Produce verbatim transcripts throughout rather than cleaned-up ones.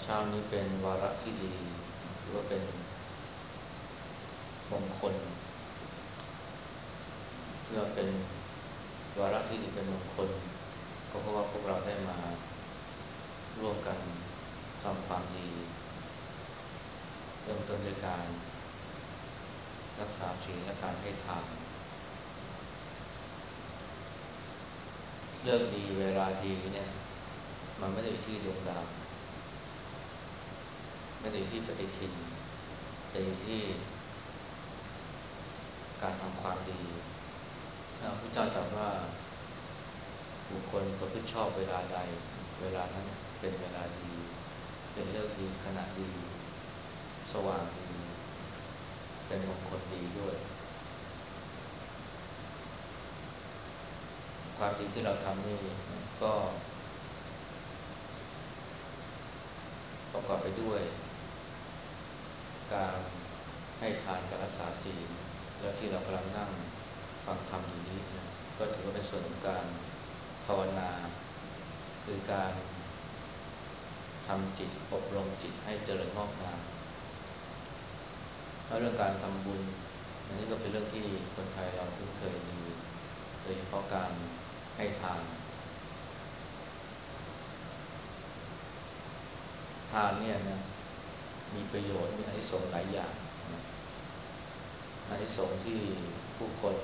เช้านี้เป็นวาระที่ดีถือว่าเป็นมงคลที่ว่าเป็นวาระที่ดีเป็นมงคลก็เพราะว่าพวกเราได้มาร่วมกันทำความดีเริ่มต้นด้วยการรักษาศีลและการให้ทานเรื่องดีเวลาดีเนี่ยมันไม่ได้อยู่ที่ดวงดาวไม่ได้อยู่ที่ปฏิทินแต่อยู่ที่การทำความดีพระพุทธเจ้าตรัสว่าบุคคลประพฤติชอบเวลาใดเวลานั้นเป็นเวลาดีเป็นฤกษ์ดีขณะดีสว่างดีเป็นมงคลดีด้วยความดีที่เราทำนี่ก็ประกอบไปด้วยการให้ทานการรักษาศีลแล้วที่เรากำลังนั่งฟังธรรมอยู่นี้นะก็ถือว่าเป็นส่วนของการภาวนาคือการทำจิตอบรมจิตให้เจริญงอกงามแล้วเรื่องการทำบุญอันนี้ก็เป็นเรื่องที่คนไทยเราคุ้นเคยดีโดยเฉพาะการให้ทานทานเนี่ยนะมีประโยชน์มีอานิสงส์หลายอย่างนะอานิสงส์ที่ผู้คน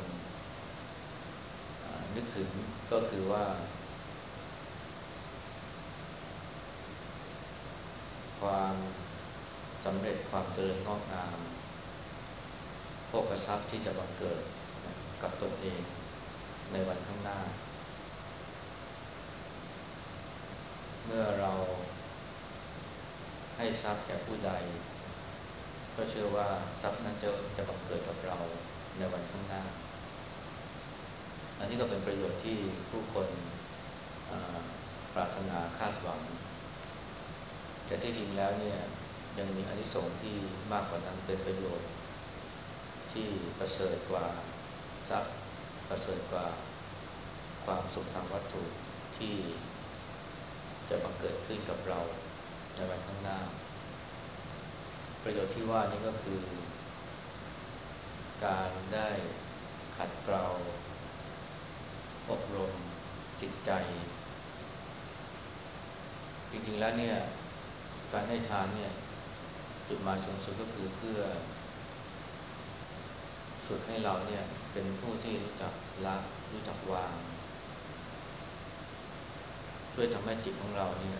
นึกถึงก็คือว่าความสำเร็จความเจริญงอกงามโภคทรัพย์ที่จะบังเกิดกับตนเองในวันข้างหน้าเมื่อเราให้ทรัพย์แก่ผู้ใดก็เชื่อว่าทรัพย์นั้นจะจะบังเกิดกับเราในวันข้างหน้าอันนี้ก็เป็นประโยชน์ที่ผู้คนปรารถนาคาดหวังแต่ที่จริงแล้วเนี่ยยังมีอานิสงส์ที่มากกว่านั้นเป็นประโยชน์ที่ประเสริฐกว่าทรัพย์ประเสริฐกว่าความสุขทางวัตถุที่จะบังเกิดขึ้นกับเราในวันข้างหน้าประโยชน์ที่ว่านี้ก็คือการได้ขัดเกลาอบรมจิตใจจริงๆแล้วเนี่ยการให้ทานเนี่ยจุดหมายสูงสุดก็คือเพื่อฝึกให้เราเนี่ยเป็นผู้ที่รู้จักละรู้จักวางช่วยทำให้จิตของเราเนี่ย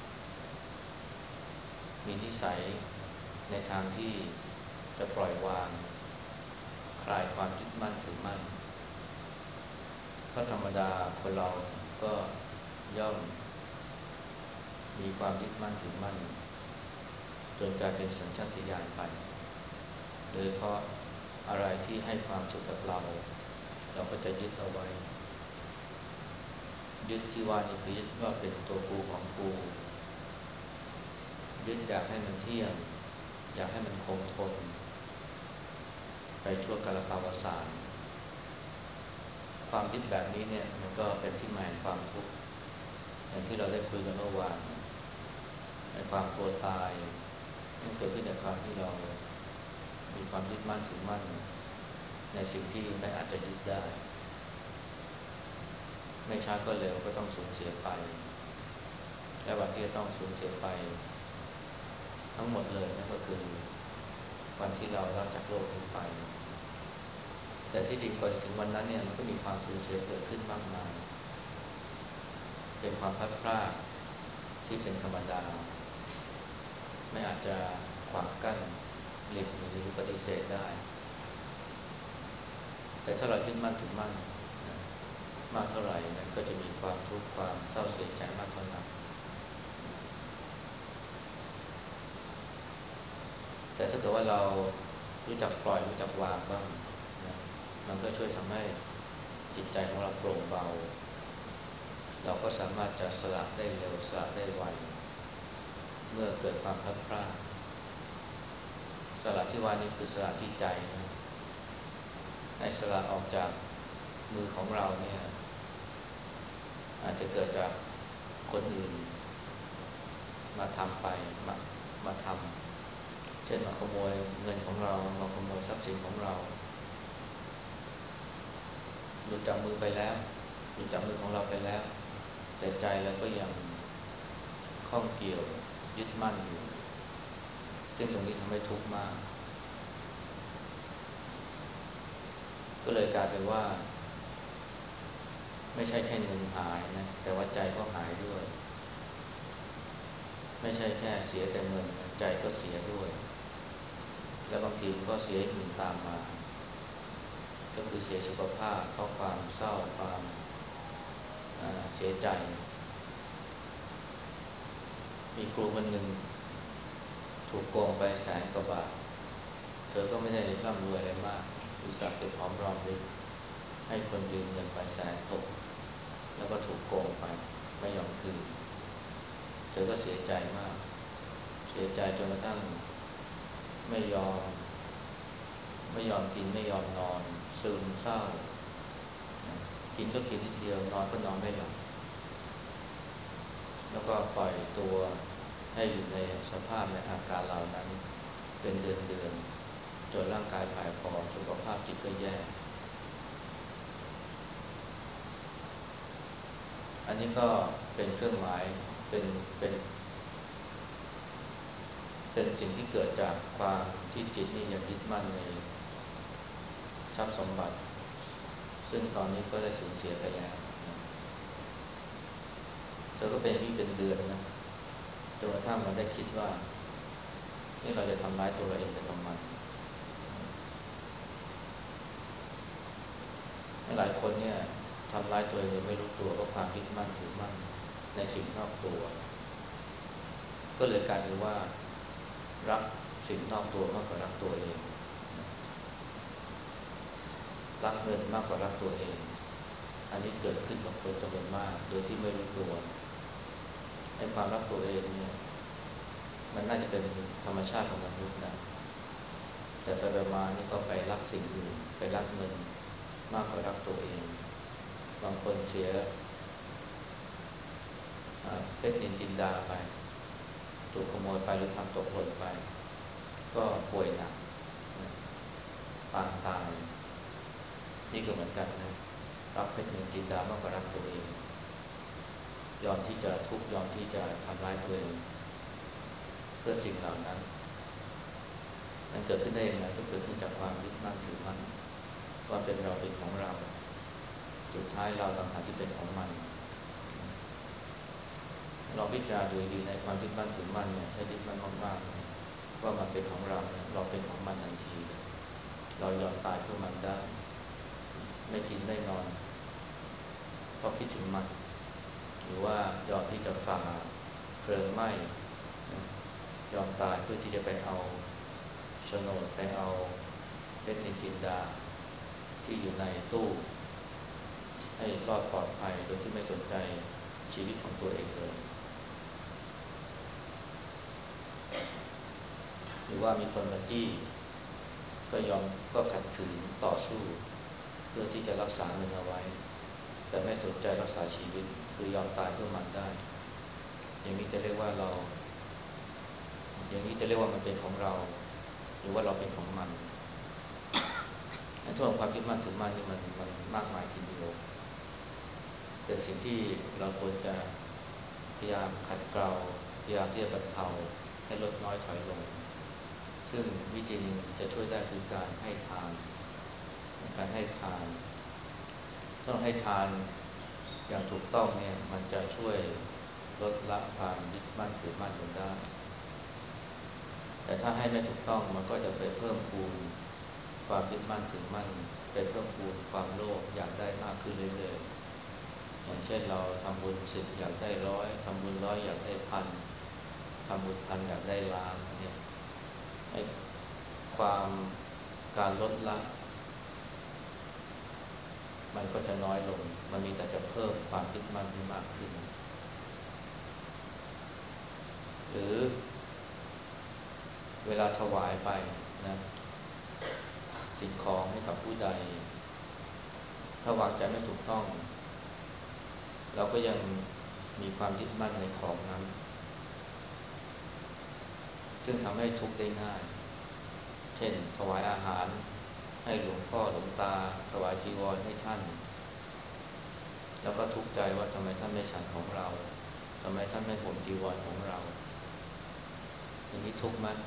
มีนิสัยในทางที่จะปล่อยวางคลายความยึดมั่นถือมั่นเพราะธรรมดาคนเราก็ย่อมมีความยึดมั่นถือมั่นจนกลายเป็นสัญชาตญาณไปโดยเพราะอะไรที่ให้ความสุขกับเราเราก็จะยึดเอาไว้ยึดที่ว่านี่คือยึดว่าเป็นตัวกูของกูยึดอยากให้มันเที่ยงอยากให้มันคงทนไปชั่วกาลภาวสารความยึดแบบนี้เนี่ยมันก็เป็นที่มาของความทุกข์อย่างที่เราได้คุยกันเมื่อวานในความกลัวตายมันเกิดขึ้นจากการที่เรามีความยึดมั่นถือมั่นในสิ่งที่ไม่อาจจะยึดได้ไม่ช้าก็เร็วก็ต้องสูญเสียไปและวันที่จะต้องสูญเสียไปทั้งหมดเลยนั่นก็คือวันที่เราลาจากโลกนี้ไปแต่ที่ดีก่อนถึงวันนั้นเนี่ยมันก็มีความสูญเสียเกิดขึ้นมากมายเป็นความพลัดพรากที่เป็นธรรมดาไม่อาจจะขวางกั้นหลีกหนีหรือปฏิเสธได้แต่ถ้าเรายึดมั่นถือมั่นมากเท่าไหร่นั้นก็จะมีความทุกข์ความเศร้าเสียใจมากเท่านั้นแต่ถ้าเกิดว่าเรารู้จักปล่อยรู้จักวางบ้างนะมันก็ช่วยทำให้จิตใจของเราโปร่งเบาเราก็สามารถจะสละได้เร็วสละได้ไวเมื่อเกิดความพลัดพรากสละที่ว่านี้คือสละที่ใจนะในสละออกจากมือของเราเนี่ยอาจจะเกิดจากคนอื่นมาทำไปมามาทำเช่นมาขโมยเงินของเรามาขโมยทรัพย์สินของเราหลุดจากมือไปแล้วหลุดจากมือของเราไปแล้วแต่ใจเราก็ยังข้องเกี่ยวยึดมั่นอยู่ซึ่งตรงนี้ทำให้ทุกข์มากก็เลยกลายเป็นว่าไม่ใช่แค่เงินหายนะแต่ว่าใจก็หายด้วยไม่ใช่แค่เสียแต่เงินใจก็เสียด้วยและบางทีก็เสียอื่นตามมาก็คือเสียสุขภาพเพราะความเศร้าความเสียใจมีครูคนหนึ่งถูกโกงไปแสนกว่าบาทเธอก็ไม่ได้ร่ำรวยอะไรมากอุตส่าห์เก็บหอมรอมริบให้คนยืมเงินไปแสนหกแล้วก็ถูกโกงไปไม่ยอมคืนเธอก็เสียใจมากเสียใจจนกระทั่งไม่ยอมไม่ยอมกินไม่ยอมนอนซึมเศร้ากินก็กินนิดเดียวนอนก็นอนไม่หลับแล้วก็ปล่อยตัวให้อยู่ในสภาพในอาการเหล่านั้นเป็นเดือนๆจนร่างกายผายผอมสุขภาพจิตก็แย่อันนี้ก็เป็นเครื่องหมายเป็นเป็นเป็นสิ่งที่เกิดจากความที่จิตนี่ยังยึดมั่นในทรัพย์สมบัติซึ่งตอนนี้ก็ได้สูญเสียไปแล้วเธอก็เป็นนี่เป็นเดือนนะจนกระทั่งมันได้คิดว่านี่เราจะทำร้ายตัวเราเองไปทำไมหลายคนเนี่ยทำร้ายตัวเองโดยไม่รู้ตัวเพราะความยึดมั่นถือมั่นในสิ่งนอกตัวก็เลยกลายเป็นว่ารักสิ่งนอกตัวมากกว่ารักตัวเองรักเงินมากกว่ารักตัวเองอันนี้เกิดขึ้นกับคนจำนวนมากโดยที่ไม่รู้ตัวในความรักตัวเองเนี่ยมันน่าจะเป็นธรรมชาติของมนุษย์นะแต่ไปๆมานี่ก็ไปรักสิ่งอื่นไปรักเงินมากกว่ารักตัวเองบางคนเสียเพชรนินจินดาไปถูกขโมยไปหรือทำตกหล่นไปก็ป่วยหนักปางตายนี่ก็เหมือนกันนะรักเพชรนินจินดามากกว่ารักตัวเองยอมที่จะทุกข์ยอมที่จะทำร้ายตัวเองเพื่อสิ่งเหล่านั้นมันเกิดขึ้นได้ยังไงก็เกิดขึ้นจากความยึดมั่นถือมั่นว่าเป็นเราเป็นของเราสุดท้ายเราต่างหากที่เป็นของมันเราพิจารณาดูดีในความยึดมั่นถือมั่นเนี่ยถ้ายึดมั่นมากๆว่ามันเป็นของเราเนี่ยเราเป็นของมันทันทีเรายอมตายเพื่อมันได้ไม่กินไม่นอนเพราะคิดถึงมันหรือว่ายอมที่จะฝ่าเพลิงไหม้ยอมตายเพื่อที่จะไปเอาโฉนดไปเอาเพชรนินจินดาที่อยู่ในตู้ให้รอดปลอดภัยโดยที่ไม่สนใจชีวิตของตัวเองเลยหรือว่ามีคนมาจี้ก็ยอมก็ขัดขืนต่อสู้เพื่อที่จะรักษาเงินเอาไว้แต่ไม่สนใจรักษาชีวิตคือยอมตายเพื่อมันได้อย่างนี้จะเรียกว่าเราอย่างนี้จะเรียกว่ามันเป็นของเราหรือว่าเราเป็นของมันในทั่วความยึดมั่นถือมั่นนี่มันมันมากมายทีเดียวเป็นสิ่งที่เราควรจะพยายามขัดเกลาพยายามที่จะบรรเทาให้ลดน้อยถอยลงซึ่งวิธีนึงจะช่วยได้คือการให้ทานการให้ทานถ้าเราให้ทานอย่างถูกต้องเนี่ยมันจะช่วยลดละความยึดมั่นถือมั่นลงได้แต่ถ้าให้ไม่ถูกต้องมันก็จะไปเพิ่มพูนความยึดมั่นถือมั่นไปเพิ่มพูนความโลภอยากได้มากขึ้นเรื่อยๆอย่างเช่นเราทำบุญสิบอยากได้ร้อยทำบุญร้อยอยากได้พันทำบุญพันอยากได้ล้านเนี่ยไอ้ความการลดละมันก็จะน้อยลงมันมีแต่จะเพิ่มความยึดมั่นให้มากขึ้นหรือเวลาถวายไปนะสิ่งของให้กับผู้ใดถ้าวางใจไม่ถูกต้องเราก็ยังมีความยึดมั่นในของนั้นซึ่งทำให้ทุกข์ได้ง่ายเช่นถวายอาหารให้หลวงพ่อหลวงตาถวายจีวรให้ท่านแล้วก็ทุกข์ใจว่าทำไมท่านไม่ฉันของเราทำไมท่านไม่ห่มจีวรของเราอย่างนี้ทุกข์ไหม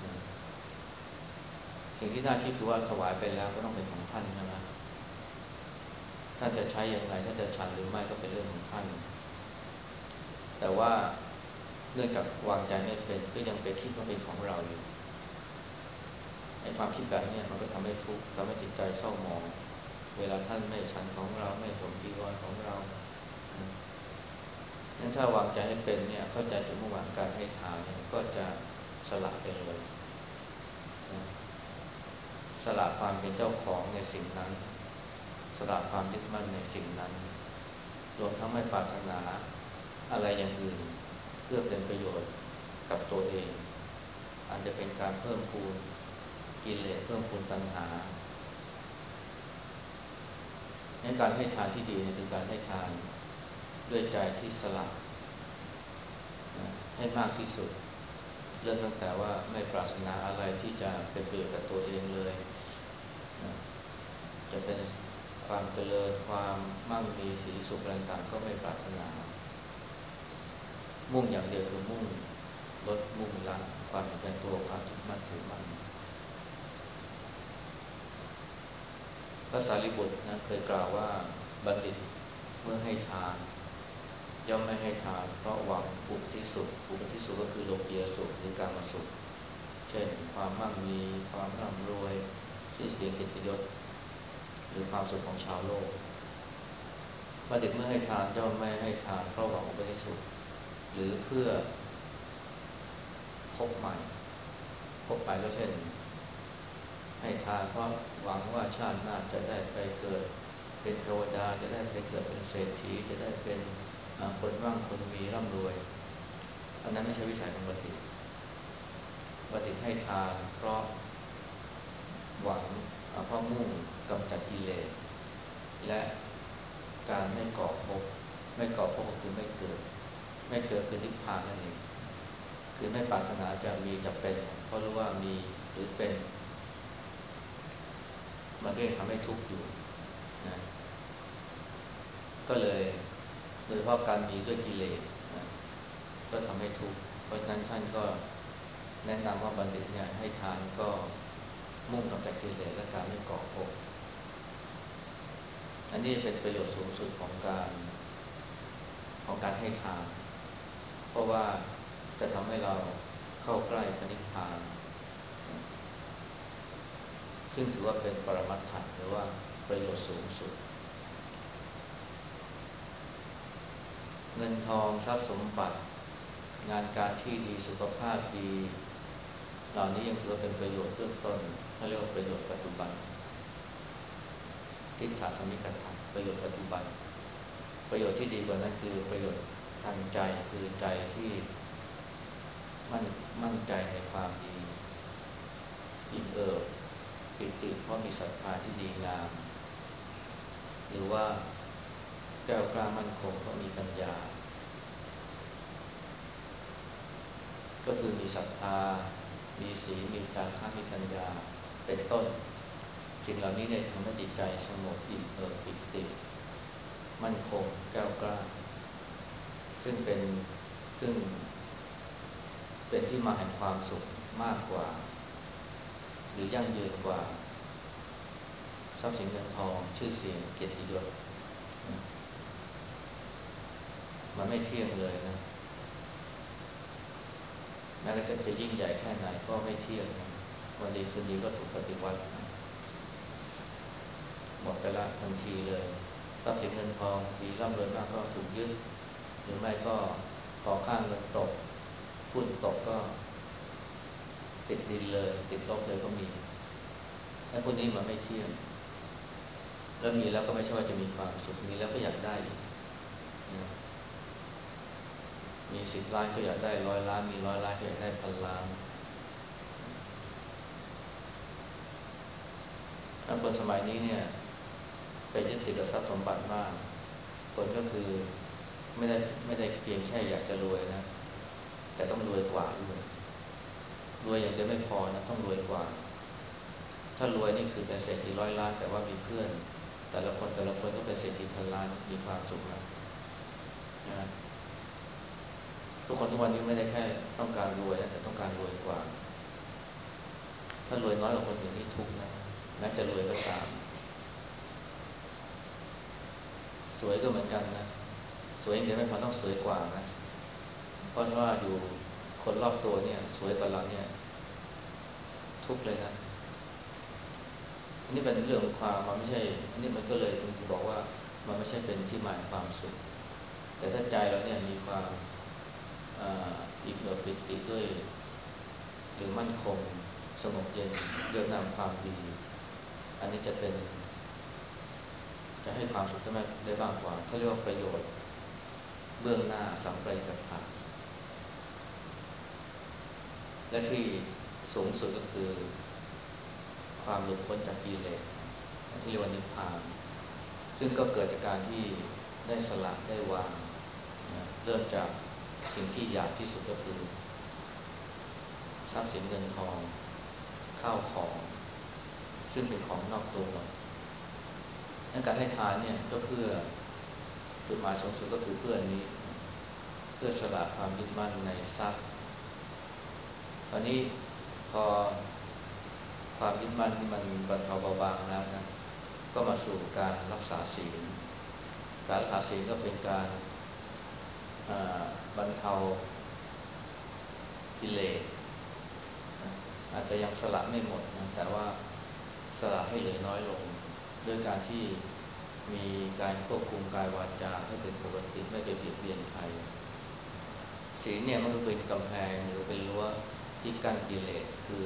สิ่งที่น่าคิดคือว่าถวายไปแล้วก็ต้องเป็นของท่านใช่ไหมท่านจะใช้อย่างไรท่านจะฉันหรือไม่ก็เป็นเรื่องของท่านแต่ว่าเนื่องจากวางใจไม่เป็นก็ยังไปคิดว่าเป็นของเราอยู่ไอ้ความคิดแบบนี้มันก็ทำให้ทุกข์ทำให้จิตใจเศร้าหมองเวลาท่านไม่ฉันของเราไม่ห่มจีวรของเรางั้นถ้าวางใจให้เป็นเนี่ยเข้าใจถึงเมื่อวานการให้ทานเนี่ยก็จะสละไปเลยสละความเป็นเจ้าของในสิ่งนั้นสละความยึดมั่นในสิ่งนั้นรวมทั้งไม่ปรารถนาอะไรอย่างอื่นเพื่อเป็นประโยชน์กับตัวเองอาจจะเป็นการเพิ่มพูนกิเลสเพิ่มพูนตัณหาในการให้ทานที่ดีคือการให้ทานด้วยใจที่สละให้มากที่สุดเริ่มตั้งแต่ว่าไม่ปรารถนาอะไรที่จะเป็นประโยชน์กับตัวเองเลยจะเป็นความเจริญความมั่งมีสีสุขต่างๆก็ไม่ปรารถนามุ่งอย่างเดียวคือมุ่งลดมุ่งละความเห็นแก่ตัวความยึดมั่นถือมั่นพระสารีบุตรนะเคยกล่าวว่าบัณฑิตเมื่อให้ทานย่อมไม่ให้ทานเพราะหวังอุปธิสุขอุปธิสุขก็คือโลกียสุขหรือการมาสุขเช่นความมั่งมีความร่ำรวยชื่อเสียงเกียรติยศหรือความสุขของชาวโลกบัณฑิตเมื่อให้ทานย่อมไม่ให้ทานเพราะหวังอุปธิสุขหรือเพื่อพบใหม่พบใหม่ก็เช่นให้ทานเพราะหวังว่าชาติหน้าจะได้ไปเกิดเป็นเทวดาจะได้ไปเกิดเป็นเศรษฐีจะได้เป็นคนร่ำคนมีร่ำรวยอันนั้นไม่ใช่วิสัยของบัณฑิตบัณฑิตให้ทานเพราะหวังเพราะมุ่งกำจัดกิเลสและการไม่ก่อภพไม่ก่อภพก็คือไม่เกิดไม่เกิดคือนิพพานนั่นเองคือไม่ปรารถนาจะมีจะเป็นเพราะรู้ว่ามีหรือเป็นมันก็ยังทำให้ทุกข์อยู่นะก็เลยโดยเฉพาะการมีด้วยกิเลสนะก็ทำให้ทุกข์เพราะฉะนั้นท่านก็แนะนำว่าบัณฑิตเนี่ยให้ทานก็มุ่งกำจัดกิเลสและการไม่ก่อภพอันนี้เป็นประโยชน์สูงสุดของการของการให้ทานเพราะว่าจะทำให้เราเข้าใกล้พระนิพพานซึ่งถือว่าเป็นปรมัตถะหรือว่าประโยชน์สูงสุดเงินทองทรัพย์สมบัติงานการที่ดีสุขภาพดีเหล่านี้ยังถือว่าเป็นประโยชน์เบื้องต้นเขาเรียกว่าประโยชน์ปัจจุบันทิฏฐธรรมิกถะประโยชน์ปัจจุบันประโยชน์ที่ดีกว่านั้นคือประโยชน์ทางใจคือใจที่มั่นมั่นใจในความดีอิ่มเอิบปิติเพราะมีศรัทธาที่ดีงามหรือว่าแก้วกล้ามั่นคงเพราะมีปัญญาก็คือมีศรัทธามีศีลมีจาคะมีปัญญาเป็นต้นสิ่งเหล่านี้เนี่ยทำให้จิตใจสงบอิ่มเอิบปิติมั่นคงแก้วกล้าซึ่งเป็นซึ่งเป็นที่มาแห่งความสุขมากกว่าหรือยั่งยืนกว่าทรัพย์สินเงินทองชื่อเสียงเกียรติยศมันไม่เที่ยงเลยนะแม้จะจะยิ่งใหญ่แค่ไหนก็ไม่เที่ยงนะวันดีคืนดีก็ถูกปฏิวัตินะหมดไปละทันทีเลยทรัพย์สินเงินทองทีร่ำรวยมากก็ถูกยึดหรือไม่ก็พอค่าเงินตกหุ้นตกก็ติดดินเลยติดลบเลยก็มีไอ้พวกนี้มันไม่เที่ยงแล้วมีแล้วก็ไม่ใช่ว่าจะมีความสุขมีแล้วก็อยากได้อีกนะมีสิบล้านก็อยากได้ร้อยล้านมีร้อยล้านก็อยากได้พันล้านแล้วคนสมัยนี้เนี่ยไปยึดติดกับทรัพย์สมบัติมากผลก็คือไม่ได้ไม่ได้เพียงแค่อยากจะรวยนะแต่ต้องรวยกว่าด้วยรวยอย่างเดียวไม่พอนะต้องรวยกว่าถ้ารวยนี่คือเป็นเศรษฐีร้อยล้านแต่ว่ามีเพื่อนแต่ละคนแต่ละคนก็เป็นเศรษฐีพันล้านมีความสุขแล้วนะทุกคนทุกวันนี้ไม่ได้แค่ต้องการรวยนะแต่ต้องการรวยกว่าถ้ารวยน้อยกว่าคนอื่นนี่ทุกข์นะแม้จะรวยก็ตามสวยก็เหมือนกันนะสวยอย่างเดียวไม่พอต้องสวยกว่านะเพราะว่าอยู่คนรอบตัวเนี่ยสวยกว่าเราเนี่ยทุกข์เลยนะอันนี้เป็นเรื่องของความมันไม่ใช่อันนี้มันก็เลยถึงบอกว่ามันไม่ใช่เป็นที่หมายความสุขแต่ถ้าใจเราเนี่ยมีความอิจฉาปิติด้วยหรือมั่นคงสงบเย็นเรื่องนำความดีอันนี้จะเป็นจะให้ความสุขได้มากได้มากกว่าเขาเรียกว่าประโยชน์เบื้องหน้าสัมปรายกัตถะและที่สูงสุดก็คือความหลุดพ้นจากกิเลสที่เรียกว่านิพพานซึ่งก็เกิดจากการที่ได้สละได้วางเริ่มจากสิ่งที่หยาบที่สุดก็คือทรัพย์สินเงินทองข้าวของซึ่งเป็นของนอกตัวการให้ทานเนี่ยก็เพื่อจุดหมายสูงสุดก็คือเพื่อนี้เพื่อสละความยึดมั่นในทรัพย์ตอนนี้พอความยึดมั่นที่มันบรรเทาเบาบางแล้วนะก็มาสู่การรักษาศีลการรักษาศีลก็เป็นการบรรเทากิเลสอาจจะยังสละไม่หมดนะแต่ว่าสละให้เหลือน้อยลงด้วยการที่มีการควบคุมกายวาจาให้เป็นปกติไม่ไปเบียดเบียนใครศีลเนี่ยมันก็เป็นกำแพงหรือเป็นรั้วที่กั้นกิเลสคือ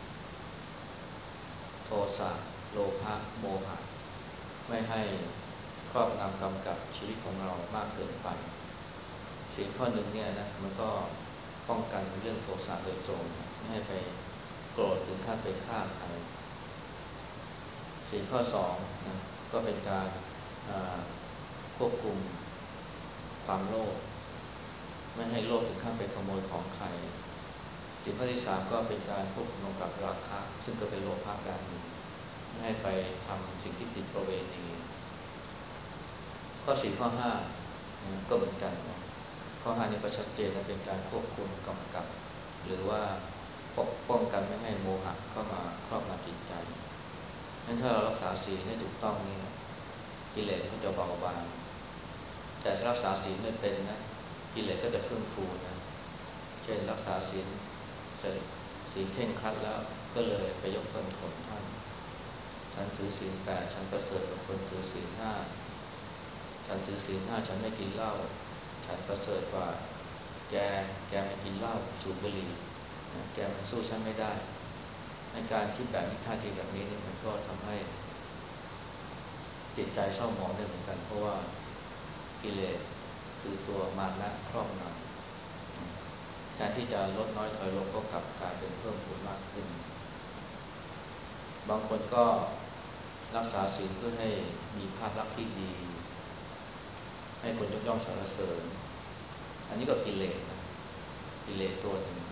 โทสะโลภะโมหะไม่ให้ครอบงำกำกับชีวิตของเรามากเกินไปศีลข้อหนึ่งเนี่ยนะมันก็ป้องกันเรื่องโทสะโดยตรงไม่ให้ไปโกรธถึงขั้นไปฆ่าใครศีลข้อสองนะก็เป็นการควบคุมความโลภไม่ให้โลภถึงขั้นไปขโมยของใครศีลข้อที่สามก็เป็นการควบคุมกับราคะซึ่งก็เป็นโลภะแบบหนึ่งไม่ให้ไปทำสิ่งที่ผิดประเวณีข้อสี่ข้อห้านะก็เหมือนกันนะข้อห้านี่ก็ชัดเจนนะเป็นการควบคุมกำกับหรือว่าปกป้องกันไม่ให้โมหะเข้ามาครอบงำจิตใจงั้นถ้าเรารักษาศีลให้ถูกต้องนี่กิเลสก็จะเบาบางแต่ถ้ารักษาศีลไม่เป็นนะกิเลสก็จะเฟื่องฟูนะเช่นรักษาศีลจะศีลเข่งครัดแล้วก็เลยไปยกตนข่มท่านฉันถือศีลแปดฉันประเสริฐกว่าคนถือศีลห้าฉันถือศีลห้าฉันไม่กินเหล้าฉันประเสริฐกว่าแกแกไม่กินเหล้าสูบบุหรี่แกมันสู้ฉันไม่ได้ในการคิดแบบนี้ท่าทีแบบนี้นี่มันก็ทำให้จิตใจเศร้าหมองได้เหมือนกันเพราะว่ากิเลสคือตัวมานะครอบงำการที่จะลดน้อยถอยลงก็กลับกลายเป็นเพิ่มพูนมากขึ้นบางคนก็รักษาศีลเพื่อให้มีภาพลักษณ์ที่ดีให้คนยกย่องสรรเสริญอันนี้ก็กิเลสนะกิเลสตัวหนึ่ง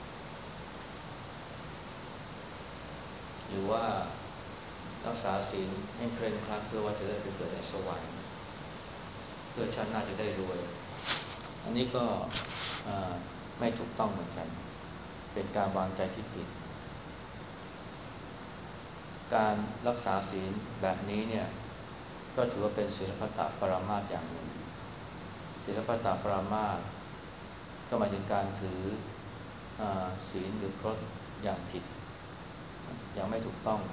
หรือว่ารักษาศีลให้เคร่งครัดเพื่อว่าจะได้ไปเกิดในสวรรค์เพื่อชาติหน้าจะได้รวยอันนี้ก็ไม่ถูกต้องเหมือนกันเป็นการวางใจที่ผิดการรักษาศีลแบบนี้เนี่ยก็ถือว่าเป็นศีลพัตตปรามาสอย่างหนึ่งศีลพัตตปรามาสก็หมายถึงการถือศีลหรือพรตอย่างผิดอย่างไม่ถูกต้อง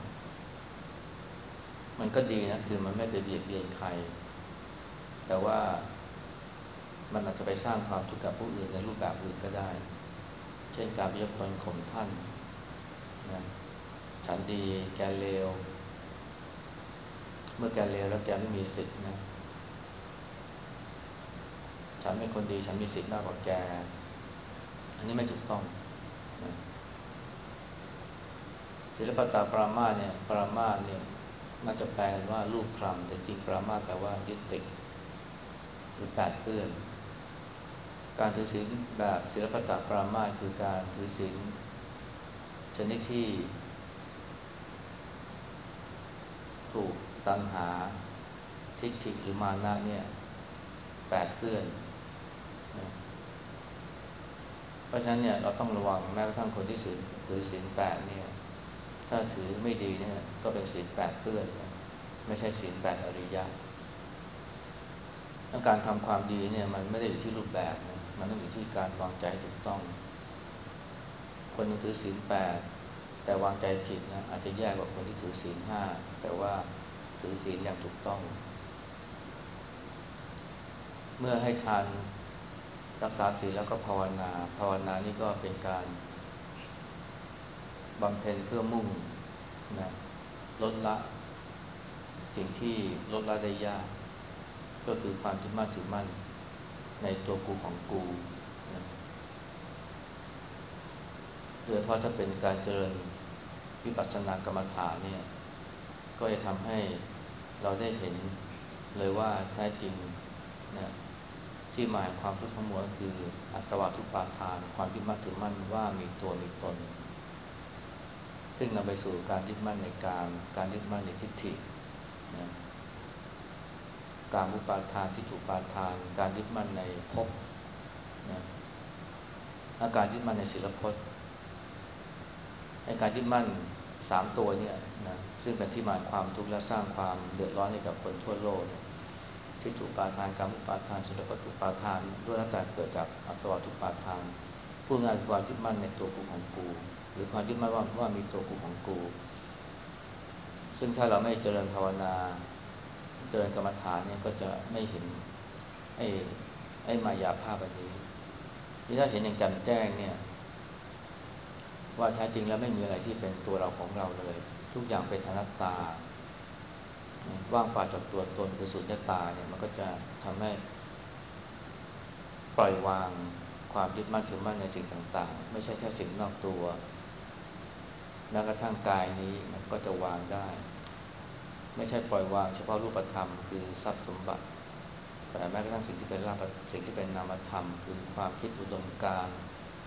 มันก็ดีนะคือมันไม่ไปเบียดเบียนใครแต่ว่ามันอาจจะไปสร้างความทุกข์กับผู้อื่นในรูปแบบอื่นก็ได้เช่นการไปยกตนข่มท่านนะฉันดีแกเลวเมื่อแกเลวแล้วแกไม่มีสิทธินะฉันเป็นคนดีฉันมีสิทธิ์มากกว่าแกอันนี้ไม่ถูกต้องนะศีลปัตตปรามาสเนี่ยปรามาสเนี่ยน่าจะแปลว่ารูปคลำแต่จริงปรามาสแปลว่ายึดติดหรือแปดเปื้อนการถือศีลแบบศีลปัตตปรามาสคือการถือศีลชนิดที่ถูกตัณหาทิฏฐิหรือมานะเนี่ยแปดเปื้อนนะเพราะฉะนั้นเนี่ยเราต้องระวังแม้กระทั่งคนที่ถือถือศีลแปดเนี่ยถ้าถือไม่ดีเนี่ยก็เป็นศีลแปดเปื้อนนะไม่ใช่ศีลแปดอริยะการทำความดีเนี่ยมันไม่ได้อยู่ที่รูปแบบนะมันต้องอยู่ที่การวางใจถูกต้องคนนึงถือศีลแปดแต่วางใจผิดนะอาจจะแย่กว่าคนที่ถือศีลห้าแต่ว่าถือศีลอย่างถูกต้องเมื่อให้ทานรักษาศีลแล้วก็ภาวนาภาวนานี่ก็เป็นการบำเพ็ญเพื่อมุ่งนะลดละสิ่งที่ลดละได้ยากก็คือความยึดมั่นถือมั่นในตัวกูของกูนะโดยเพราะถ้าเป็นการเจริญวิปัสสนากรรมฐานเนี่ยก็จะทำให้เราได้เห็นเลยว่าแท้จริงนะที่หมายความทุกข์ทั้งมวลคืออัตวาทุปาทานความยึดมั่นถือมั่นว่ามีตัวมีตนซึ่งนำไปสู่การยึดมั่นในกามการยึดมั่นในทิฏฐินะการอุปาทานทิฏฐุปาทานการยึดมั่นในภพนะอาการยึดมั่นในศีลพจน์ในการยึดมั่นสามตัวเนี่ยนะซึ่งเป็นที่หมายความทุกข์และสร้างความเดือดร้อนให้กับคนทั่วโลกทิฏฐุปาทานการอุปาทานศีลพจน์อุปาทานด้วยแต่เกิดจากอัตวาทุปาทานผู้งานความยึดมั่นในตัวกูของกูหรือความยึดมั่นว่าว่ามีตัวกูของกูซึ่งถ้าเราไม่เจริญภาวนาเจริญกรรมฐานเนี่ยก็จะไม่เห็นไอ้ไอ้มายาภาพอันนี้ที่ถ้าเห็นอย่างแจ่มแจ้งเนี่ยว่าแท้จริงแล้วไม่มีอะไรที่เป็นตัวเราของเราเลยทุกอย่างเป็นอนัตตาว่างเปล่าจากตัวตนคือสุญญตาเนี่ยมันก็จะทำให้ปล่อยวางความยึดมั่นถือมั่นในสิ่งต่างๆไม่ใช่แค่สิ่งนอกตัวแม้กระทั่งกายนี้มันก็จะวางได้ไม่ใช่ปล่อยวางเฉพาะรูปธรรมคือทรัพย์สมบัติแต่แม้กระทั่งสิ่งที่เป็นลาภสิ่งที่เป็นนามธรรมคือความคิดอุดมการณ์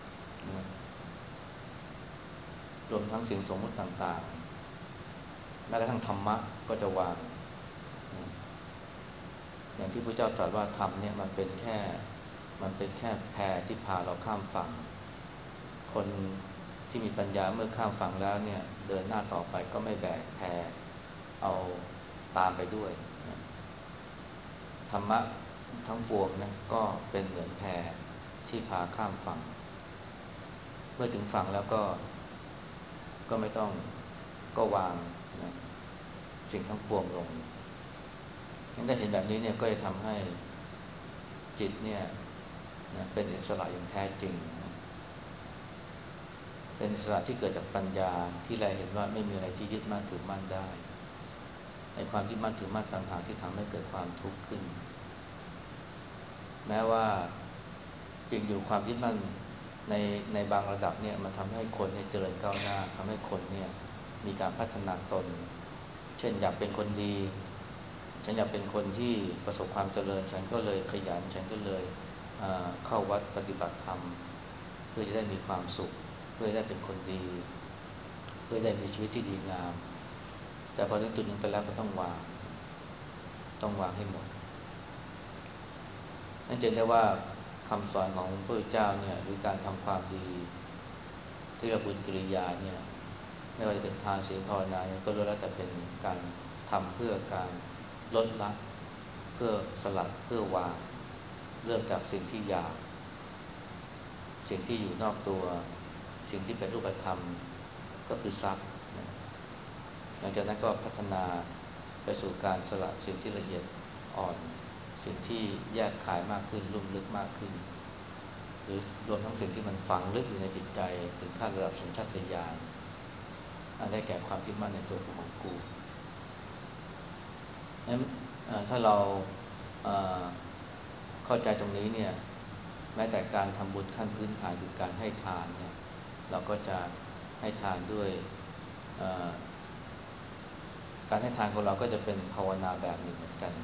รวมทั้งสิ่งสมมุติต่างๆแม้กระทั่งธรรมะก็จะวางอย่างที่พระเจ้าตรัสว่าธรรมเนี่ยมันเป็นแค่มันเป็นแค่แพที่พาเราข้ามฝั่งคนที่มีปัญญาเมื่อข้ามฝั่งแล้วเนี่ยเดินหน้าต่อไปก็ไม่แบกแพเอาตามไปด้วยธรรมะทั้งปวงนะก็เป็นเหมือนแพที่พาข้ามฝั่งเมื่อถึงฝั่งแล้วก็ก็ไม่ต้องก็วางนะสิ่งทั้งปวงลงงั้นถ้าเห็นแบบนี้เนี่ยก็จะทำให้จิตเนี่ยนะเป็นอิสระอย่างแท้จริงนะเป็นอิสระที่เกิดจากปัญญาที่แลเห็นว่าไม่มีอะไรที่ยึดมั่นถือมั่นได้ในความยึดมั่นถือมั่นต่างหากที่ทำให้เกิดความทุกข์ขึ้นแม้ว่าจริงอยู่ความยึดมั่นในในบางระดับเนี่ยมันทำให้คนเนี่ยเจริญก้าวหน้าทำให้คนเนี่ยมีการพัฒนาตนเช่นอยากเป็นคนดีฉันอยากเป็นคนที่ประสบความเจริญฉันก็เลยขยันฉันก็เลยเข้าวัดปฏิบัติธรรมเพื่อจะได้มีความสุขเพื่อได้เป็นคนดีเพื่อได้มีชีวิตที่ดีงามแต่พอถึงจุดหนึ่งไปแล้วก็ต้องวางต้องวางให้หมดนั่นจะได้ว่าคำสอนของพระพุทธเจ้าเนี่ยหรือการทำความดีที่เราบุญกิริยาเนี่ยไม่ว่าจะเป็นทานศีลภาวนาเนี่ยก็ล้วนแล้วแต่เป็นการทำเพื่อการลดละเพื่อสลัดเพื่อวางเริ่มจากสิ่งที่อยากสิ่งที่อยู่นอกตัวสิ่งที่เป็นรูปธรรมก็คือทรัพย์นะหลังจากนั้นก็พัฒนาไปสู่การสละสิ่งที่ละเอียดอ่อนสิ่งที่แยกขายมากขึ้นลุ่มลึกมากขึ้นหรือรวมทั้งสิ่งที่มันฝังลึกอยู่ในจิตใจถึงขั้นระดับสัญชาตญาณอันได้แก่ความยึดมั่นในตัวกูของกูงั้นถ้าเราเข้าใจตรงนี้เนี่ยแม้แต่การทำบุญขั้นพื้นฐานคือการให้ทานเนี่ยเราก็จะให้ทานด้วยการให้ทานของเราก็จะเป็นภาวนาแบบหนึ่งเหมือนกัน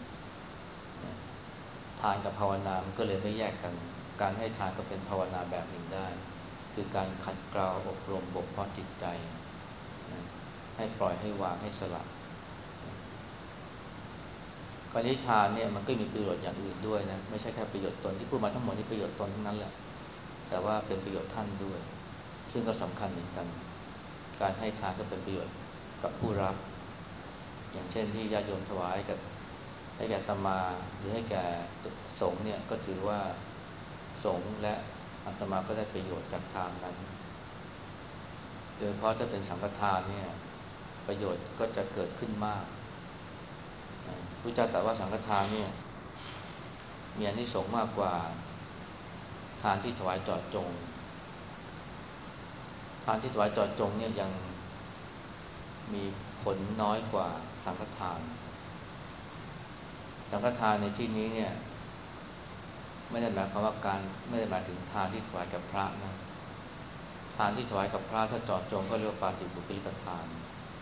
ทานกับภาวนามันก็เลยไม่แยกกันการให้ทานก็เป็นภาวนาแบบหนึ่งได้คือการขัดเกลาอบรมบ่มเพาะจิตใจนะให้ปล่อยให้วางให้สละการนิทานเนี่ยมันก็มีประโยชน์อย่างอื่นด้วยนะไม่ใช่แค่ประโยชน์ตนที่พูดมาทั้งหมดนี่ประโยชน์ตนทั้งนั้นแหละแต่ว่าเป็นประโยชน์ท่านด้วยซึ่งก็สำคัญเหมือนกันการให้ทานก็เป็นประโยชน์กับผู้รับอย่างเช่นที่ญาติโยมถวายกับให้แก่อาตมาหรือให้แก่สงฆ์เนี่ยก็ถือว่าสงฆ์และอาตมาก็ได้ประโยชน์จากทานนั้นโดยเฉพาะถ้าเป็นสังฆทานเนี่ยประโยชน์ก็จะเกิดขึ้นมากพระเจ้าตรัสว่าสังฆทานเนี่ยมีอานิสงส์มากกว่าทานที่ถวายเจาะจงทานที่ถวายเจาะจงเนี่ยยังมีผลน้อยกว่าสังฆทานสังฆทานในที่นี้เนี่ยไม่ได้หมายความว่าการไม่ได้หมายถึงทานที่ถวายกับพระนะทานที่ถวายกับพระถ้าเจาะจงก็เรียกว่าปาฏิบุคลิกทาน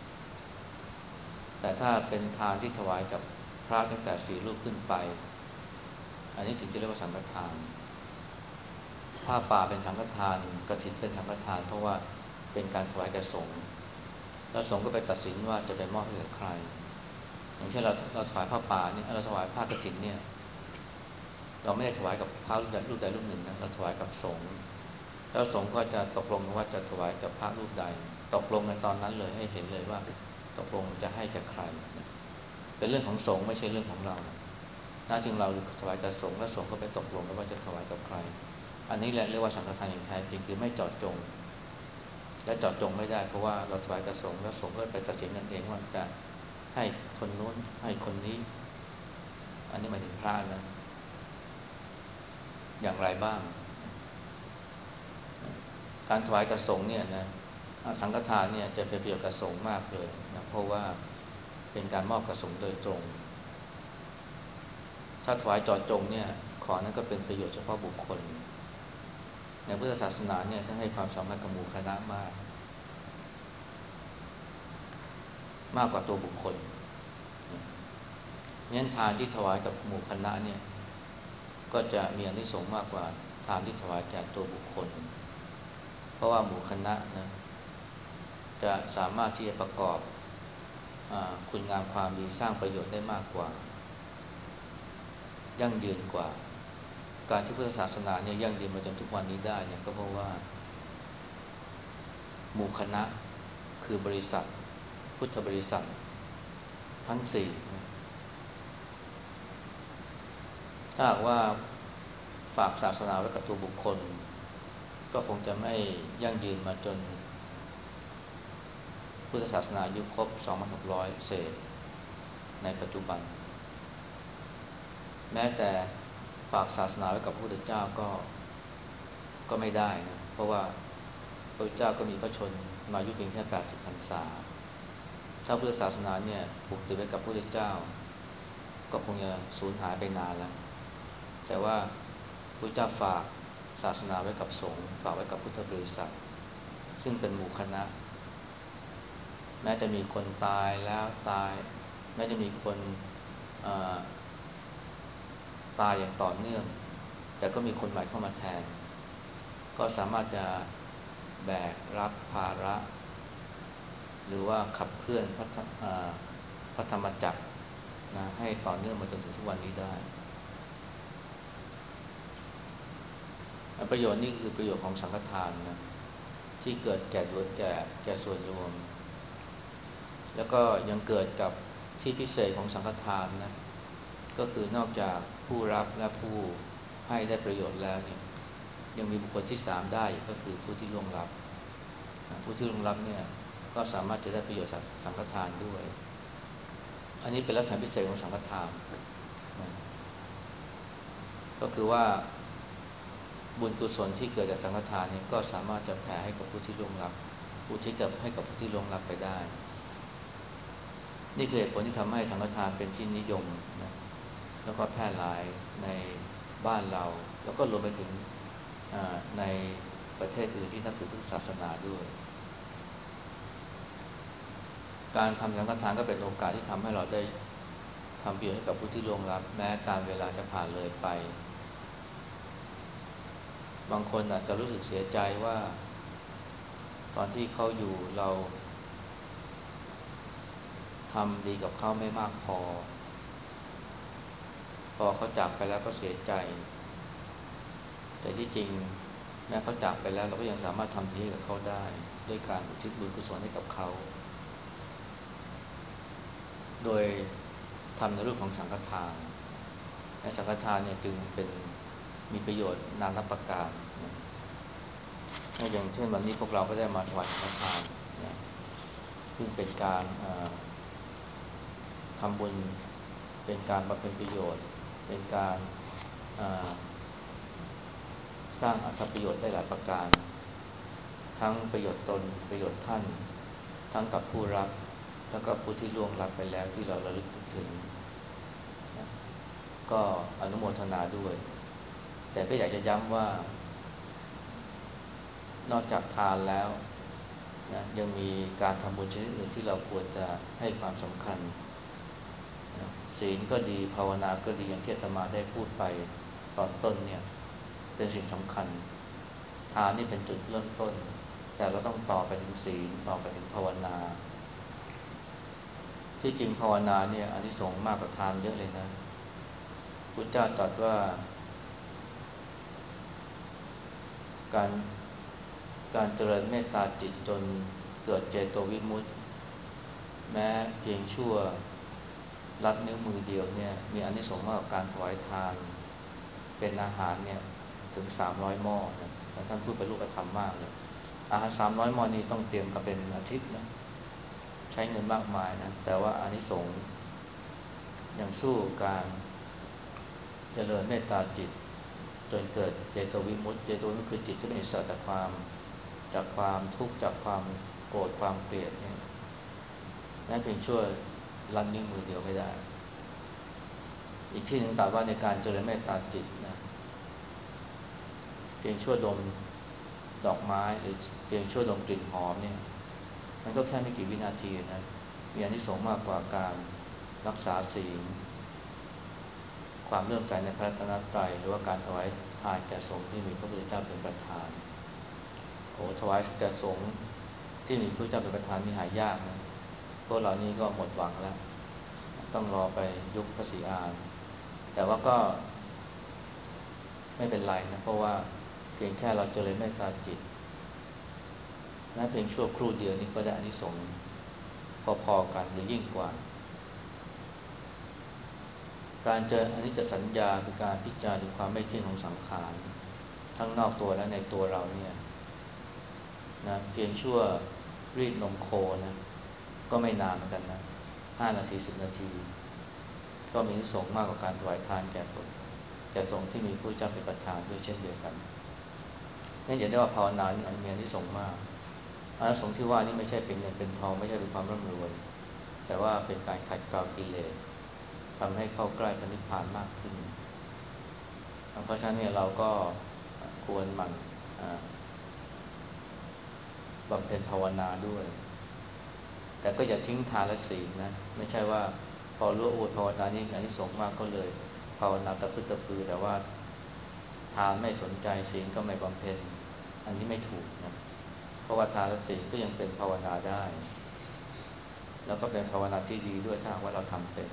แต่ถ้าเป็นทานที่ถวายกับพระตั้งแต่สี่รูปขึ้นไปอันนี้ถึงจะเรียกว่าสังฆทานผ้าป่าเป็นสังฆทานกฐินเป็นสังฆทานเพราะว่าเป็นการถวายแก่สงฆ์แล้วสงฆ์ก็ไปตัดสินว่าจะไปมอบให้กับใครอย่างเช่นเราเราถวายผ้าป่าเนี่ยเราถวายผ้ากฐินเนี่ยเราไม่ได้ถวายกับพระรูปใดรูปใดรูปหนึ่งนะเราถวายกับสงฆ์แล้วสงฆ์ก็จะตกลงว่าจะถวายกับพระรูปใดตกลงในตอนนั้นเลยให้เห็นเลยว่าตกลงจะให้แก่ใครเป็นเรื่องของสงฆ์ไม่ใช่เรื่องของเราหน้าที่เราถวายกับสงฆ์แล้วสงฆ์ก็ไปตกลงกันว่าจะถวายกับใครอันนี้แหละเรียกว่าสังฆทานอย่างแท้จริงคือไม่เจาะจงและเจาะจงไม่ได้เพราะว่าเราถวายกับสงฆ์แล้วสงฆ์ก็ไปตัดสินกันเองว่าจะให้คนนู้นให้คนนี้อันนี้หมายถึงพระนะอย่างไรบ้างการถวายกับสงฆ์เนี่ยนะสังฆทานเนี่ยจะเป็นประโยชน์กับสงฆ์มากเลยนะเพราะว่าเป็นการมอบกับสงฆ์โดยตรงถ้าถวายเจาะจงเนี่ยของนั้นก็เป็นประโยชน์เฉพาะบุคคลในพุทธศาสนาเนี่ยท่านให้ความสำคัญกับหมู่คณะมากมากกว่าตัวบุคคลงั้นทานที่ถวายกับหมู่คณะเนี่ยก็จะมีอานิสงส์มากกว่าทานที่ถวายแก่ตัวบุคคลเพราะว่าหมู่คณะนะจะสามารถที่จะประกอบคุณงามความดีสร้างประโยชน์ได้มากกว่ายั่งยืนกว่าการที่พุทธศาสนาเนี่ยยั่งยืนมาจนทุกวันนี้ได้เนี่ยก็เพราะว่าหมู่คณะคือบริษัทพุทธบริษัททั้งสี่ถ้าหากว่าฝากศาสนาไว้กับตัวบุคคลก็คงจะไม่ยั่งยืนมาจนพุทธศาสนาอายุครบ สองพันหกร้อย เศษในปัจจุบันแม้แต่ฝากศาสนาไว้กับพระพุทธเจ้าก็ก็ไม่ได้นะเพราะว่าพระพุทธเจ้าก็มีพระชนมายุเพียงแค่แปดสิบพรรษาถ้าพุทธศาสนาเนี่ยผูกติดไว้กับพระพุทธเจ้าก็คงจะสูญหายไปนานแล้วแต่ว่าพระเจ้าฝากศาสนาไว้กับสงฆ์ฝากไว้กับพุทธบริษัทซึ่งเป็นหมู่คณะแม้จะมีคนตายแล้วตายแม้จะมีคนตายอย่างต่อเนื่องแต่ก็มีคนใหม่เข้ามาแทนก็สามารถจะแบกรับภาระหรือว่าขับเคลื่อนพระพระธรรมจักรนะให้ต่อเนื่องมาจนถึงทุกวันนี้ได้ประโยชน์นี่คือประโยชน์ของสังฆทานนะที่เกิดแก่ด้วยแก่แก่ส่วนรวมแล้วก็ยังเกิดกับที่พิเศษของสังฆทานนะก็คือนอกจากผู้รับและผู้ให้ได้ประโยชน์แล้วเนี่ยยังมีบุคคลที่สามได้ก็คือผู้ที่ล่วงลับผู้ที่ล่วงลับเนี่ยก็สามารถจะได้ประโยชน์จากสังฆทานด้วยอันนี้เป็นลักษณะพิเศษของสังฆทานนะก็คือว่าบุญกุศลที่เกิดจากสังฆทานนี้ก็สามารถจะแผ่ให้กับผู้ที่ล่วงลับผู้ที่เกิดให้กับผู้ที่ล่วงลับไปได้นี่คือเหตุผลที่ทำให้สังฆทานเป็นที่นิยมนะแล้วก็แพร่หลายในบ้านเราแล้วก็รวมไปถึงในประเทศอื่นที่นับถือพุทธศาสนาด้วยการทำสังฆทานก็เป็นโอกาสที่ทำให้เราได้ทำประโยชน์ให้กับผู้ที่ล่วงลับแม้การเวลาจะผ่านเลยไปบางคนอาจจะรู้สึกเสียใจว่าตอนที่เขาอยู่เราทำดีกับเขาไม่มากพอพอเขาจากไปแล้วก็เสียใจแต่ที่จริงแม้เขาจากไปแล้วเราก็ยังสามารถทำดีกับเขาได้ด้วยการอุทิศบุญกุศลให้กับเขาโดยทำในรูปของสังฆทานในสังฆทานเนี่ยจึงเป็นมีประโยชน์นานับประการนะอย่างเช่นวันนี้พวกเราก็ได้มาถวายสังฆทานนะซึ่งเป็นการทำบุญเป็นการบำเพ็ญประโยชน์เป็นการสร้างอรรถประโยชน์ได้หลายประการทั้งประโยชน์ตนประโยชน์ท่านทั้งกับผู้รับแล้วก็ผู้ที่ล่วงลับไปแล้วที่เราระลึกถึงนะก็อนุโมทนาด้วยแต่ก็อยากจะย้ำว่านอกจากทานแล้วนะยังมีการทำบุญชนิดอื่นที่เราควรจะให้ความสำคัญนะศีลก็ดีภาวนาก็ดีอย่างที่อาตมาได้พูดไปตอนต้นเนี่ยเป็นสิ่งสำคัญทานนี่เป็นจุดเริ่มต้นแต่เราต้องต่อไปถึงศีลต่อไปถึงภาวนาที่จริงภาวนาเนี่ยอานิสงส์มากกว่าทานเยอะเลยนะพุทธเจ้าตรัสว่าการการเจริญเมตตาจิตจนเกิดเจโตวิมุตติแม้เพียงชั่วลัดนิ้วมือเดียวเนี่ยมีอานิสงส์มากกว่าการถวายทานเป็นอาหารเนี่ยถึงสามร้อยหม้อนะท่านพูดเป็นรูปธรรมมากเลยอาหารสามร้อยหม้อนี้ต้องเตรียมกันเป็นอาทิตย์นะใช้เงินมากมายนะแต่ว่าอานิสงส์ยังสู้การเจริญเมตตาจิตจนเกิดเจโตวิมุตติเจโตวิมุตติคือจิตที่เป็นอิสระจากความจากความทุกข์จากความโกรธความเกลียดเนี่ยแม้เพียงชั่วลัดนิ้วมือเดียวไม่ได้อีกที่หนึ่งตรัสว่าในการเจริญเมตตาจิตนะเพียงชั่วดมดอกไม้หรือเพียงชั่วดมกลิ่นหอมเนี่ยมันก็แค่ไม่กี่วินาทีนะมีอานิสงส์มากกว่าการรักษาศีลความเลื่อมใสในพระรัตนตรัยหรือว่าการถวายทานแก่สงฆ์ที่มีพระพุทธเจ้าเป็นประธานโอ้ถวายแก่สงฆ์ที่มีพระพุทธเจ้าเป็นประธานนี่หายากนะพวกเรานี่ก็หมดหวังแล้วต้องรอไปยุคพระศรีอานแต่ว่าก็ไม่เป็นไรนะเพราะว่าเพียงแค่เราเจริญเมตตาจิตแม้เพียงชั่วครู่เดียวนี่ก็ได้อานิสงส์พอๆกันหรือยิ่งกว่าการเจออันนี้จะสัญญาคือการพิจารณาถึงความไม่เที่ยงของสังขารทั้งนอกตัวและในตัวเราเนี่ยนะเพียงชั่วรีดนมโคนะก็ไม่นานเหมือนกันนะห้านาทีสิบนาทีก็มีอานิสงส์มากกว่าการถวายทานแก่แก่สงฆ์ที่มีผู้เจ้าเป็นประธานด้วยเช่นเดียวกันนี่เห็นได้ว่าภาวนานี่มีอานิสงส์มากอานิสงส์ที่ว่านี่ไม่ใช่เป็นเงินเป็นทองไม่ใช่เป็นความร่ำรวยแต่ว่าเป็นการขัดเกลากิเลสทำให้เข้าใกล้พระนิพพานมากขึ้นเพราะฉะนั้นเนี่ยเราก็ควรหมั่นบำเพ็ญภาวนาด้วยแต่ก็อย่าทิ้งทานและศีลนะไม่ใช่ว่าพอรู้ว่าภาวนานี่อานิสงส์มากก็เลยภาวนาตะพึดตะพือแต่ว่าทานไม่สนใจศีลก็ไม่บำเพ็ญอันนี้ไม่ถูกนะเพราะว่าทานและศีลก็ยังเป็นภาวนาได้แล้วก็เป็นภาวนาที่ดีด้วยถ้าว่าเราทำเป็น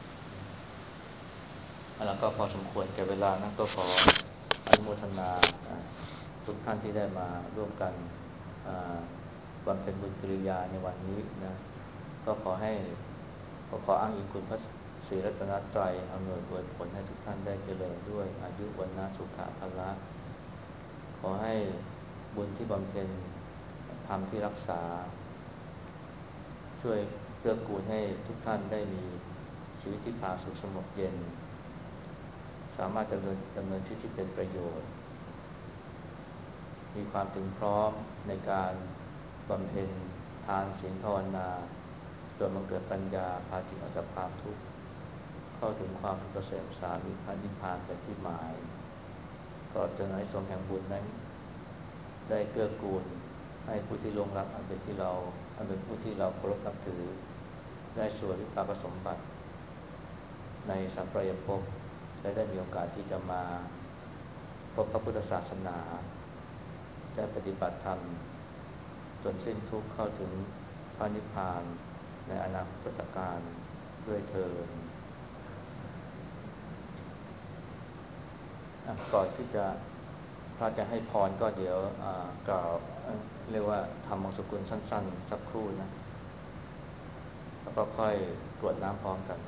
แล้วก็พอสมควรแก่เวลานะก็ขออนุโมทนาทุกท่านที่ได้มาร่วมกันบำเพ็ญบุญกิริยาในวันนี้นะก็ขอให้ขอขออ้างอิงคุณพระศรีรัตนตรัยอำนวยอวยผลให้ทุกท่านได้เจริญด้วยอายุวันนะสุขะพละขอให้บุญที่บำเพ็ญธรรมที่รักษาช่วยเกื้อกูลให้ทุกท่านได้มีชีวิตที่ผาสุกสงบเย็นสามารถดำเนินดำเนินชีวิตที่เป็นประโยชน์มีความถึงพร้อมในการบำเพ็ญทานศีลภาวนาจนบังเกิดปัญญาพาจิตออกจากความทุกข์เข้าถึงความสุขเกษมสารมีพระนิพพานเป็นที่หมายก็จนอานิสงส์แห่งบุญนั้นได้เกื้อกูลให้ผู้ที่ล่วงลับอันเป็นที่เราอันเป็นผู้ที่เราเคารพนับถือได้ส่วนวิปากสมบัติในสัมปรายภพและได้มีโอกาสที่จะมาพบพระพุทธศาสนาได้ปฏิบัติธรรมจนสิ้นทุกข์เข้าถึงพระนิพพานในอนาคตการด้วยเทอญก่อนที่จะพระจะให้พรก็เดี๋ยวกล่าวเรียกว่าทำมงคลกุลสั้นๆสักครู่นะแล้วก็ค่อยกรวดน้ำพร้อมกัน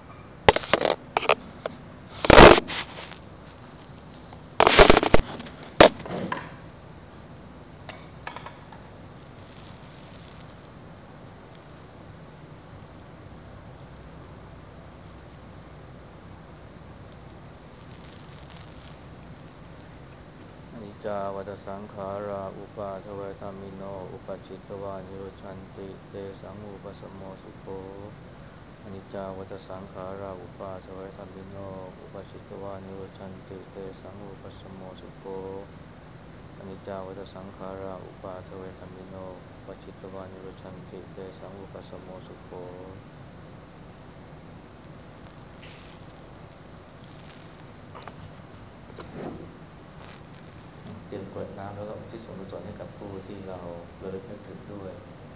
จาวัตสังขาราอุปาทเวธามิโนอุปจิตตวานิโรชันติเตสังอุปสมโมสุโขอนิจจาวัตสังขาราอุปาทเวธามิโนอุปจิตตวานิโรชันติเตสังอุปสมโมสุโขอนิจจาวัตสังขาราอุปาทเวธามิโนอุปจิตตวานิโรชันติเตสังอุปสมโมสุโขเตรียมกรวดน้ำแล้วก็อุทิศส่วนกุศลให้กับผู้ที่เราระลึกนึกถึงด้วย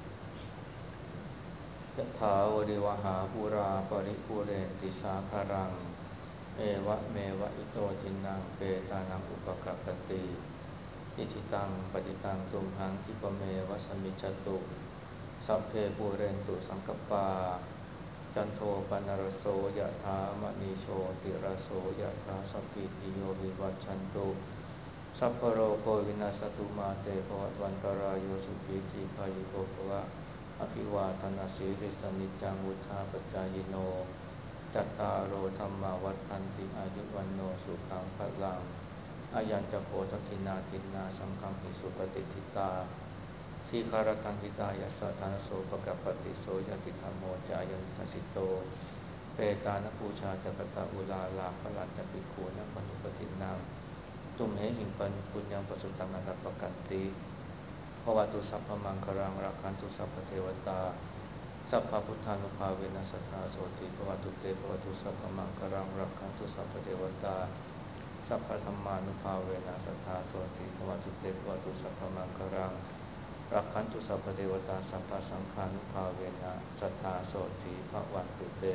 ยะถาวริวหาปุราปริปุเรนติสาคารังเอวะเมวะอิโตทินังเปตานังอุปกัปปติอิทิตังปฏิตังตุมหังคิปเมวะสมิจฉตุสัพเพปุเรนตุสังกปาจันโทปนรโสยะถามณีโชติรโสยะถาสัพพิติโยวิวัชชันตุสัพพโรโควินาศตุมาเตภวัตวันตรายโยสุขีทีขายุโกภวะอภิวาทนาสีริสนิจังวุธาปจายโนจัตตารโอธรรมาวัฏันติอายุวันโนสุขังพลังอายัญจะโคทกินาทินาสังฆังหิสุปฏิทิตาทีคารตังหิตายะสัทธานโสปกัปปติโสยติธรรมโมจายันสัสิโตเปตานปูชาจักตะอุลาลามพลันตปิคูนังปนุปทินังตุมเหหิงปันปุญญังปสุตังอนัปปกันติภวตุสัพพมังคลังรักขันตุสัพพเทวตาสัพพพุทธานุภาเวนัสสทธาโสติภวตุเตภวตุสัพพมังคลังรักขันตุสัพพเทวตาสัพพธรรมานุภาเวนัสสทธาโสติภวตุเตภวตุสัพพมังคลังรักขันตุสัพพเทวตาสัพพสังฆานุภาเวนัสสทธาโสติภวันตุเต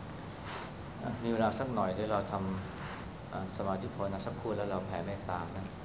มีเวลาสักหน่อยได้เราทำสมาธิภาวนาสักครู่แล้วเราแผ่เมตตานะ